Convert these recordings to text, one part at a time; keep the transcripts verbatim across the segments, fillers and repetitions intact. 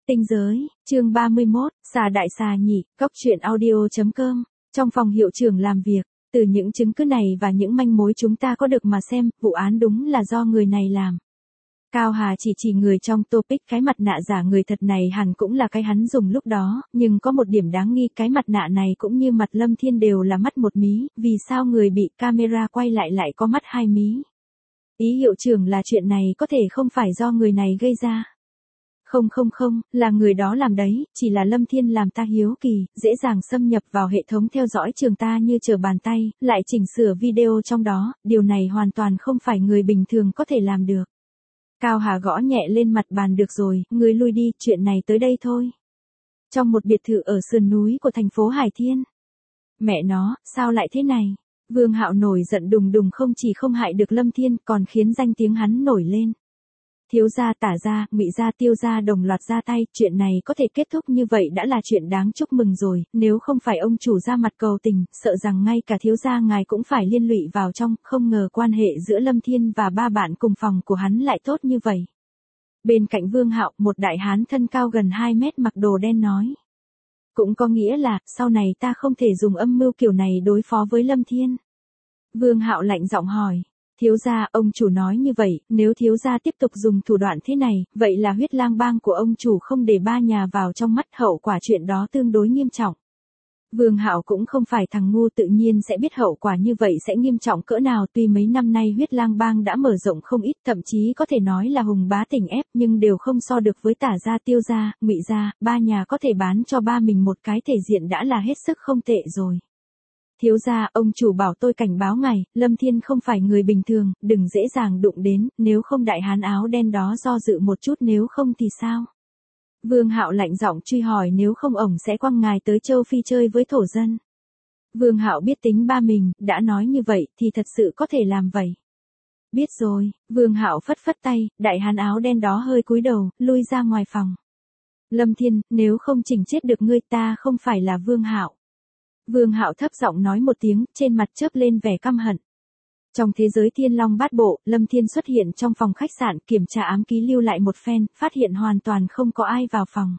Tinh giới, chương ba mươi mốt, xà đại xà nhị, góc truyện audio.com. Trong phòng hiệu trưởng làm việc, từ những chứng cứ này và những manh mối chúng ta có được mà xem, vụ án đúng là do người này làm. Cao Hà chỉ chỉ người trong topic cái mặt nạ giả người thật này hẳn cũng là cái hắn dùng lúc đó, nhưng có một điểm đáng nghi, cái mặt nạ này cũng như mặt Lâm Thiên đều là mắt một mí, vì sao người bị camera quay lại lại có mắt hai mí? Ý hiệu trưởng là chuyện này có thể không phải do người này gây ra. Không không không, là người đó làm đấy, chỉ là Lâm Thiên làm ta hiếu kỳ, dễ dàng xâm nhập vào hệ thống theo dõi trường ta như trở bàn tay, lại chỉnh sửa video trong đó, điều này hoàn toàn không phải người bình thường có thể làm được. Cao Hà gõ nhẹ lên mặt bàn, được rồi, ngươi lui đi, chuyện này tới đây thôi. Trong một biệt thự ở sườn núi của thành phố Hải Thiên. Mẹ nó, sao lại thế này? Vương Hạo nổi giận đùng đùng, không chỉ không hại được Lâm Thiên còn khiến danh tiếng hắn nổi lên. Thiếu gia, Tả gia, Ngụy gia, Tiêu gia đồng loạt ra tay, chuyện này có thể kết thúc như vậy đã là chuyện đáng chúc mừng rồi, nếu không phải ông chủ ra mặt cầu tình, sợ rằng ngay cả thiếu gia ngài cũng phải liên lụy vào trong, không ngờ quan hệ giữa Lâm Thiên và ba bạn cùng phòng của hắn lại tốt như vậy. Bên cạnh Vương Hạo, một đại hán thân cao gần hai mét mặc đồ đen nói. Cũng có nghĩa là, sau này ta không thể dùng âm mưu kiểu này đối phó với Lâm Thiên. Vương Hạo lạnh giọng hỏi. Thiếu gia, ông chủ nói như vậy, nếu thiếu gia tiếp tục dùng thủ đoạn thế này, vậy là huyết lang bang của ông chủ không để ba nhà vào trong mắt, hậu quả chuyện đó tương đối nghiêm trọng. Vương Hạo cũng không phải thằng ngu, tự nhiên sẽ biết hậu quả như vậy sẽ nghiêm trọng cỡ nào. Tuy mấy năm nay huyết lang bang đã mở rộng không ít, thậm chí có thể nói là hùng bá tỉnh ép, nhưng đều không so được với Tả gia, Tiêu gia, Ngụy gia, ba nhà có thể bán cho ba mình một cái thể diện đã là hết sức không tệ rồi. Thiếu gia, ông chủ bảo tôi cảnh báo ngài, Lâm Thiên không phải người bình thường, đừng dễ dàng đụng đến, nếu không đại hán áo đen đó do dự một chút, nếu không thì sao? Vương Hạo lạnh giọng truy hỏi, nếu không ổng sẽ quăng ngài tới châu Phi chơi với thổ dân. Vương Hạo biết tính ba mình, đã nói như vậy thì thật sự có thể làm vậy. Biết rồi, Vương Hạo phất phất tay, đại hán áo đen đó hơi cúi đầu, lui ra ngoài phòng. Lâm Thiên, nếu không chỉnh chết được ngươi, ta không phải là Vương Hạo. Vương Hạo thấp giọng nói một tiếng, trên mặt chớp lên vẻ căm hận. Trong thế giới Thiên Long Bát Bộ, Lâm Thiên xuất hiện trong phòng khách sạn, kiểm tra ám ký lưu lại một phen, phát hiện hoàn toàn không có ai vào phòng.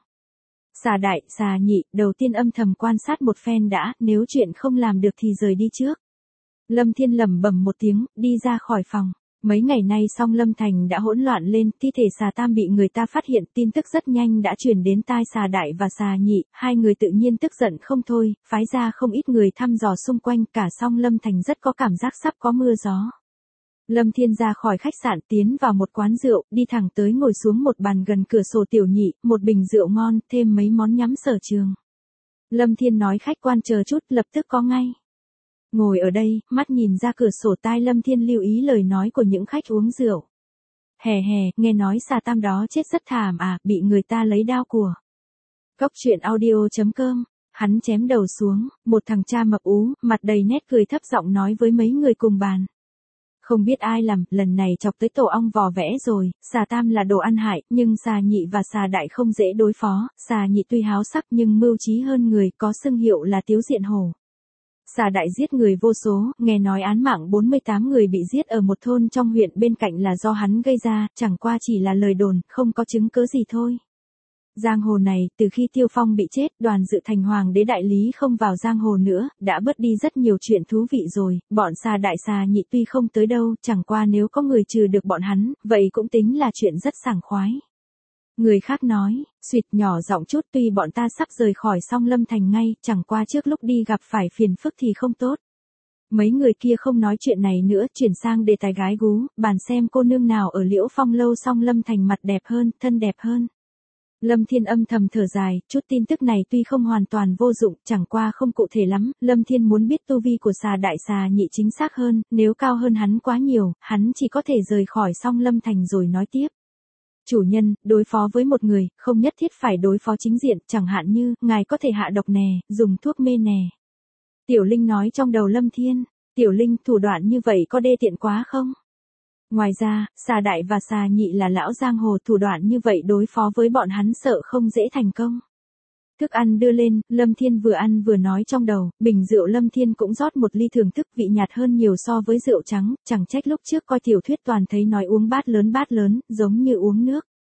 Xà đại, xà nhị, đầu tiên âm thầm quan sát một phen đã, nếu chuyện không làm được thì rời đi trước. Lâm Thiên lẩm bẩm một tiếng, đi ra khỏi phòng. Mấy ngày nay Song Lâm Thành đã hỗn loạn lên, thi thể xà tam bị người ta phát hiện, tin tức rất nhanh đã truyền đến tai xà đại và xà nhị, hai người tự nhiên tức giận không thôi, phái ra không ít người thăm dò xung quanh, cả Song Lâm Thành rất có cảm giác sắp có mưa gió. Lâm Thiên ra khỏi khách sạn tiến vào một quán rượu, đi thẳng tới ngồi xuống một bàn gần cửa sổ. Tiểu Nhị, một bình rượu ngon, thêm mấy món nhắm sở trường. Lâm Thiên nói khách quan chờ chút, lập tức có ngay. Ngồi ở đây, mắt nhìn ra cửa sổ, tai Lâm Thiên lưu ý lời nói của những khách uống rượu. Hè hè, nghe nói xà tam đó chết rất thảm à, bị người ta lấy đao của. Góc truyện audio.com, hắn chém đầu xuống, một thằng cha mập ú, mặt đầy nét cười thấp giọng nói với mấy người cùng bàn. Không biết ai làm, lần này chọc tới tổ ong vò vẽ rồi, xà tam là đồ ăn hại, nhưng xà nhị và xà đại không dễ đối phó, xà nhị tuy háo sắc nhưng mưu trí hơn người, có xưng hiệu là Tiếu Diện Hổ. Xà đại giết người vô số, nghe nói án mạng bốn mươi tám người bị giết ở một thôn trong huyện bên cạnh là do hắn gây ra, chẳng qua chỉ là lời đồn, không có chứng cứ gì thôi. Giang hồ này, từ khi Tiêu Phong bị chết, Đoàn Dự thành hoàng đế đại lý không vào giang hồ nữa, đã bớt đi rất nhiều chuyện thú vị rồi, bọn xà đại xà nhị tuy không tới đâu, chẳng qua nếu có người trừ được bọn hắn, vậy cũng tính là chuyện rất sảng khoái. Người khác nói, suýt nhỏ giọng chút, tuy bọn ta sắp rời khỏi Song Lâm Thành ngay, chẳng qua trước lúc đi gặp phải phiền phức thì không tốt. Mấy người kia không nói chuyện này nữa, chuyển sang đề tài gái gú, bàn xem cô nương nào ở Liễu Phong lâu Song Lâm Thành mặt đẹp hơn, thân đẹp hơn. Lâm Thiên âm thầm thở dài, chút tin tức này tuy không hoàn toàn vô dụng, chẳng qua không cụ thể lắm, Lâm Thiên muốn biết tu vi của xà đại xà nhị chính xác hơn, nếu cao hơn hắn quá nhiều, hắn chỉ có thể rời khỏi Song Lâm Thành rồi nói tiếp. Chủ nhân, đối phó với một người, không nhất thiết phải đối phó chính diện, chẳng hạn như, ngài có thể hạ độc nè, dùng thuốc mê nè. Tiểu Linh nói trong đầu Lâm Thiên, Tiểu Linh, thủ đoạn như vậy có đê tiện quá không? Ngoài ra, xà đại và xà nhị là lão giang hồ, thủ đoạn như vậy đối phó với bọn hắn sợ không dễ thành công. Thức ăn đưa lên, Lâm Thiên vừa ăn vừa nói trong đầu, bình rượu Lâm Thiên cũng rót một ly, thưởng thức vị nhạt hơn nhiều so với rượu trắng, chẳng trách lúc trước coi tiểu thuyết toàn thấy nói uống bát lớn bát lớn, giống như uống nước.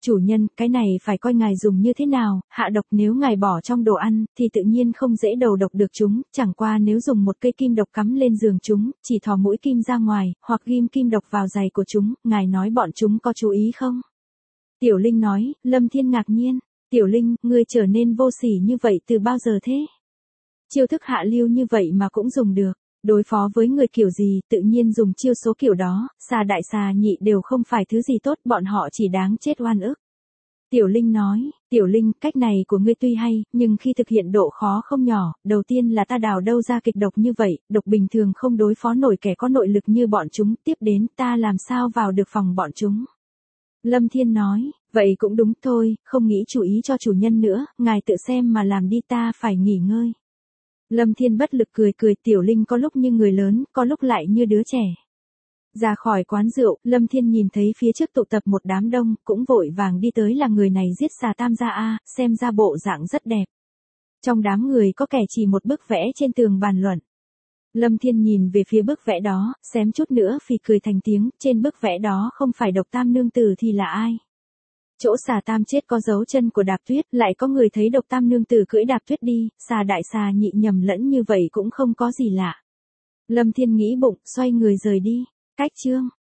chủ nhân, cái này phải coi ngài dùng như thế nào, hạ độc nếu ngài bỏ trong đồ ăn, thì tự nhiên không dễ đầu độc được chúng, chẳng qua nếu dùng một cây kim độc cắm lên giường chúng, chỉ thò mũi kim ra ngoài, hoặc ghim kim độc vào giày của chúng, ngài nói bọn chúng có chú ý không? Tiểu Linh nói. Lâm Thiên ngạc nhiên. Tiểu Linh, ngươi trở nên vô sỉ như vậy từ bao giờ thế? Chiêu thức hạ lưu như vậy mà cũng dùng được. Đối phó với người kiểu gì, tự nhiên dùng chiêu số kiểu đó, xà đại xà nhị đều không phải thứ gì tốt, bọn họ chỉ đáng chết oan ức. Tiểu Linh nói. Tiểu Linh, cách này của ngươi tuy hay, nhưng khi thực hiện độ khó không nhỏ, đầu tiên là ta đào đâu ra kịch độc như vậy, độc bình thường không đối phó nổi kẻ có nội lực như bọn chúng, tiếp đến ta làm sao vào được phòng bọn chúng. Lâm Thiên nói. Vậy cũng đúng thôi, không nghĩ chú ý cho chủ nhân nữa, ngài tự xem mà làm đi, ta phải nghỉ ngơi. Lâm Thiên bất lực cười cười. Tiểu Linh có lúc như người lớn, có lúc lại như đứa trẻ. Ra khỏi quán rượu, Lâm Thiên nhìn thấy phía trước tụ tập một đám đông, cũng vội vàng đi tới. Là người này giết xà tam gia a, xem ra bộ dạng rất đẹp. Trong đám người có kẻ chỉ một bức vẽ trên tường bàn luận. Lâm Thiên nhìn về phía bức vẽ đó, xém chút nữa phì cười thành tiếng, trên bức vẽ đó không phải Độc Tam nương tử thì là ai? Chỗ xà tam chết có dấu chân của Đạp Tuyết, lại có người thấy Độc Tam nương tử cưỡi Đạp Tuyết đi, xà đại xà nhị nhầm lẫn như vậy cũng không có gì lạ. Lâm Thiên nghĩ bụng, xoay người rời đi. Cách chương